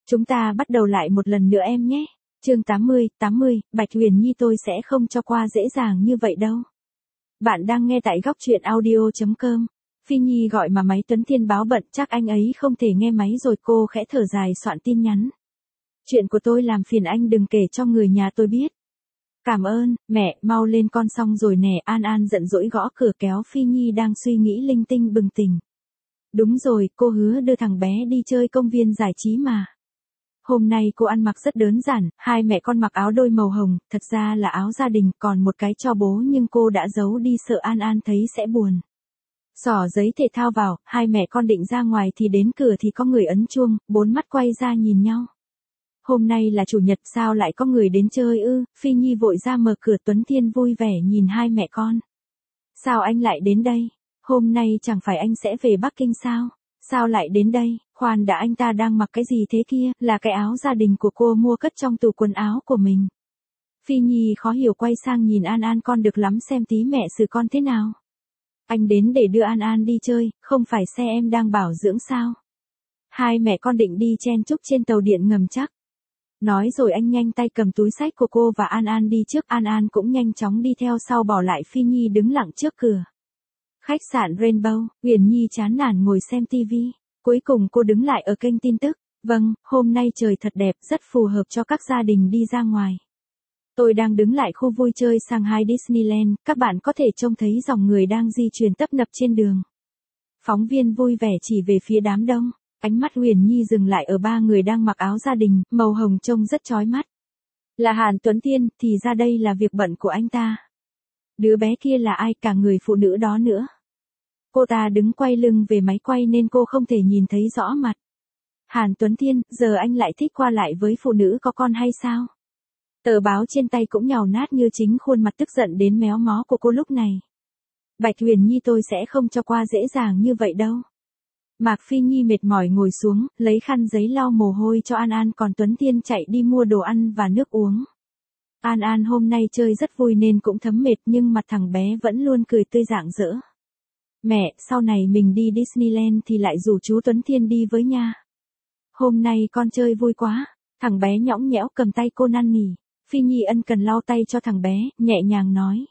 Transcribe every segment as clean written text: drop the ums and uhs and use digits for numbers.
Chúng ta bắt đầu lại một lần nữa em nhé. Chương 80, Bạch Huyền Nhi tôi sẽ không cho qua dễ dàng như vậy đâu. Bạn đang nghe tại góc truyện audio.com. Phi Nhi gọi mà máy Tuấn Thiên báo bận, chắc anh ấy không thể nghe máy rồi. Cô khẽ thở dài soạn tin nhắn. Chuyện của tôi làm phiền anh đừng kể cho người nhà tôi biết. Cảm ơn, mẹ, mau lên con xong rồi nè. An An giận dỗi gõ cửa kéo Phi Nhi đang suy nghĩ linh tinh bừng tỉnh. Đúng rồi, cô hứa đưa thằng bé đi chơi công viên giải trí mà. Hôm nay cô ăn mặc rất đơn giản, hai mẹ con mặc áo đôi màu hồng, thật ra là áo gia đình, còn một cái cho bố nhưng cô đã giấu đi sợ An An thấy sẽ buồn. Xỏ giấy thể thao vào, hai mẹ con định ra ngoài thì đến cửa thì có người ấn chuông, bốn mắt quay ra nhìn nhau. Hôm nay là chủ nhật sao lại có người đến chơi ư? Phi Nhi vội ra mở cửa. Tuấn Thiên vui vẻ nhìn hai mẹ con. Sao anh lại đến đây? Hôm nay chẳng phải anh sẽ về Bắc Kinh sao? Sao lại đến đây? Khoan đã, anh ta đang mặc cái gì thế kia? Là cái áo gia đình của cô mua cất trong tủ quần áo của mình. Phi Nhi khó hiểu quay sang nhìn An An, con được lắm, xem tí mẹ xử con thế nào. Anh đến để đưa An An đi chơi, không phải xe em đang bảo dưỡng sao? Hai mẹ con định đi chen chúc trên tàu điện ngầm chắc. Nói rồi anh nhanh tay cầm túi xách của cô và An An đi trước. An An cũng nhanh chóng đi theo sau, bỏ lại Phi Nhi đứng lặng trước cửa. Khách sạn Rainbow, Huyền Nhi chán nản ngồi xem tivi. Cuối cùng cô đứng lại ở kênh tin tức. Vâng, hôm nay trời thật đẹp, rất phù hợp cho các gia đình đi ra ngoài. Tôi đang đứng lại khu vui chơi Shanghai Disneyland, các bạn có thể trông thấy dòng người đang di chuyển tấp nập trên đường. Phóng viên vui vẻ chỉ về phía đám đông. Ánh mắt Huyền Nhi dừng lại ở ba người đang mặc áo gia đình, màu hồng trông rất chói mắt. Là Hàn Tuấn Thiên, thì ra đây là việc bận của anh ta. Đứa bé kia là ai, cả người phụ nữ đó nữa. Cô ta đứng quay lưng về máy quay nên cô không thể nhìn thấy rõ mặt. Hàn Tuấn Thiên, giờ anh lại thích qua lại với phụ nữ có con hay sao? Tờ báo trên tay cũng nhàu nát như chính khuôn mặt tức giận đến méo mó của cô lúc này. Bạch Huyền Nhi tôi sẽ không cho qua dễ dàng như vậy đâu. Mạc Phi Nhi mệt mỏi ngồi xuống, lấy khăn giấy lau mồ hôi cho An An, còn Tuấn Thiên chạy đi mua đồ ăn và nước uống. An An hôm nay chơi rất vui nên cũng thấm mệt, nhưng mặt thằng bé vẫn luôn cười tươi rạng rỡ. Mẹ, sau này mình đi Disneyland thì lại rủ chú Tuấn Thiên đi với nha. Hôm nay con chơi vui quá. Thằng bé nhõng nhẽo cầm tay cô năn nỉ. Phi Nhi ân cần lau tay cho thằng bé, nhẹ nhàng nói.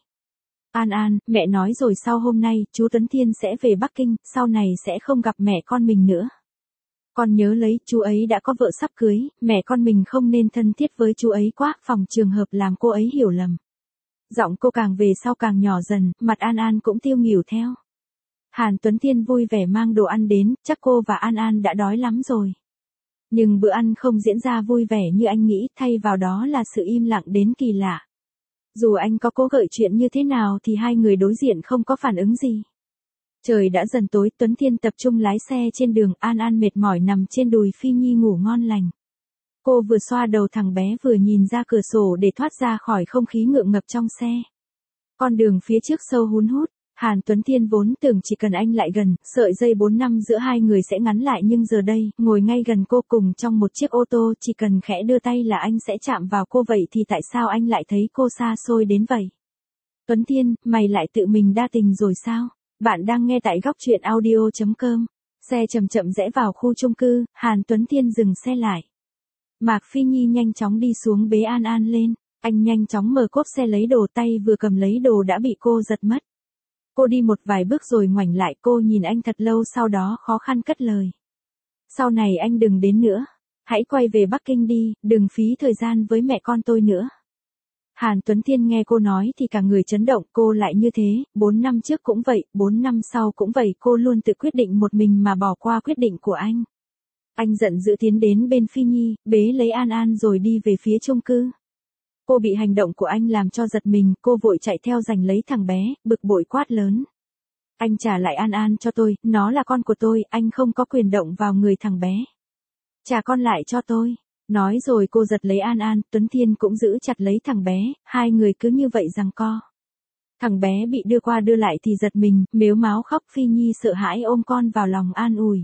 An An, mẹ nói rồi, sau hôm nay, chú Tuấn Thiên sẽ về Bắc Kinh, sau này sẽ không gặp mẹ con mình nữa. Con nhớ lấy, chú ấy đã có vợ sắp cưới, mẹ con mình không nên thân thiết với chú ấy quá, phòng trường hợp làm cô ấy hiểu lầm. Giọng cô càng về sau càng nhỏ dần, mặt An An cũng tiêu nghỉu theo. Hàn Tuấn Thiên vui vẻ mang đồ ăn đến, chắc cô và An An đã đói lắm rồi. Nhưng bữa ăn không diễn ra vui vẻ như anh nghĩ, thay vào đó là sự im lặng đến kỳ lạ. Dù anh có cố gợi chuyện như thế nào thì hai người đối diện không có phản ứng gì. Trời đã dần tối, Tuấn Thiên tập trung lái xe trên đường, An An mệt mỏi nằm trên đùi Phi Nhi ngủ ngon lành. Cô vừa xoa đầu thằng bé vừa nhìn ra cửa sổ để thoát ra khỏi không khí ngượng ngập trong xe. Con đường phía trước sâu hun hút. Hàn Tuấn Thiên vốn tưởng chỉ cần anh lại gần, sợi dây 4 năm giữa hai người sẽ ngắn lại, nhưng giờ đây, ngồi ngay gần cô cùng trong một chiếc ô tô, chỉ cần khẽ đưa tay là anh sẽ chạm vào cô, vậy thì tại sao anh lại thấy cô xa xôi đến vậy? Tuấn Thiên, mày lại tự mình đa tình rồi sao? Bạn đang nghe tại góc truyện audio.com. Xe chậm chậm rẽ vào khu chung cư, Hàn Tuấn Thiên dừng xe lại. Mạc Phi Nhi nhanh chóng đi xuống bế An An lên, anh nhanh chóng mở cốp xe lấy đồ, tay vừa cầm lấy đồ đã bị cô giật mất. Cô đi một vài bước rồi ngoảnh lại, cô nhìn anh thật lâu sau đó khó khăn cất lời. Sau này anh đừng đến nữa. Hãy quay về Bắc Kinh đi, đừng phí thời gian với mẹ con tôi nữa. Hàn Tuấn Thiên nghe cô nói thì cả người chấn động, cô lại như thế, 4 năm trước cũng vậy, 4 năm sau cũng vậy, cô luôn tự quyết định một mình mà bỏ qua quyết định của anh. Anh giận dữ tiến đến bên Phi Nhi, bế lấy An An rồi đi về phía chung cư. Cô bị hành động của anh làm cho giật mình, cô vội chạy theo giành lấy thằng bé, bực bội quát lớn. Anh trả lại An An cho tôi, nó là con của tôi, anh không có quyền động vào người thằng bé. Trả con lại cho tôi. Nói rồi cô giật lấy An An, Tuấn Thiên cũng giữ chặt lấy thằng bé, hai người cứ như vậy giằng co. Thằng bé bị đưa qua đưa lại thì giật mình, mếu máo khóc. Phi Nhi sợ hãi ôm con vào lòng an ủi.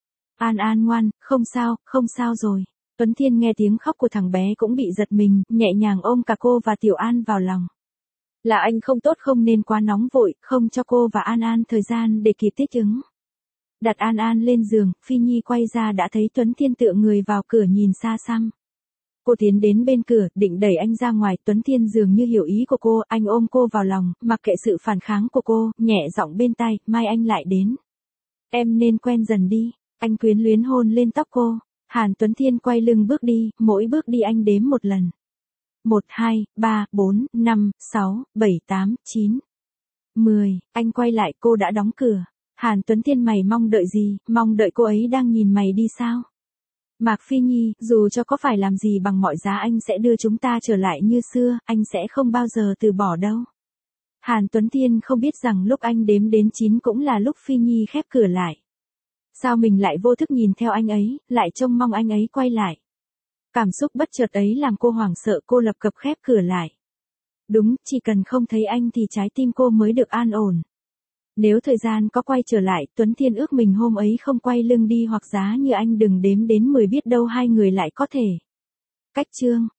An An ngoan, không sao rồi. Tuấn Thiên nghe tiếng khóc của thằng bé cũng bị giật mình, nhẹ nhàng ôm cả cô và Tiểu An vào lòng. Là anh không tốt, không nên quá nóng vội, không cho cô và An An thời gian để kịp thích ứng. Đặt An An lên giường, Phi Nhi quay ra đã thấy Tuấn Thiên tựa người vào cửa nhìn xa xăm. Cô tiến đến bên cửa, định đẩy anh ra ngoài, Tuấn Thiên dường như hiểu ý của cô, anh ôm cô vào lòng, mặc kệ sự phản kháng của cô, nhẹ giọng bên tai, mai anh lại đến. Em nên quen dần đi, anh quyến luyến hôn lên tóc cô. Hàn Tuấn Thiên quay lưng bước đi, mỗi bước đi anh đếm một lần. 1, 2, 3, 4, 5, 6, 7, 8, 9, 10, anh quay lại cô đã đóng cửa. Hàn Tuấn Thiên mày mong đợi gì, mong đợi cô ấy đang nhìn mày đi sao? Mạc Phi Nhi, dù cho có phải làm gì bằng mọi giá anh sẽ đưa chúng ta trở lại như xưa, anh sẽ không bao giờ từ bỏ đâu. Hàn Tuấn Thiên không biết rằng lúc anh đếm đến 9 cũng là lúc Phi Nhi khép cửa lại. Sao mình lại vô thức nhìn theo anh ấy, lại trông mong anh ấy quay lại. Cảm xúc bất chợt ấy làm cô hoảng sợ, cô lập cập khép cửa lại. Đúng, chỉ cần không thấy anh thì trái tim cô mới được an ổn. Nếu thời gian có quay trở lại, Tuấn Thiên ước mình hôm ấy không quay lưng đi hoặc giá như anh đừng đếm đến 10 biết đâu hai người lại có thể. Cách chương